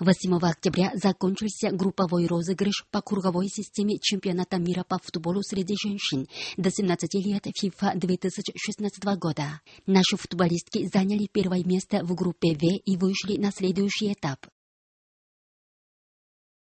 8 октября закончился групповой розыгрыш по круговой системе чемпионата мира по футболу среди женщин до 17 лет FIFA 2016 года. Наши футболистки заняли первое место в группе В и вышли на следующий этап.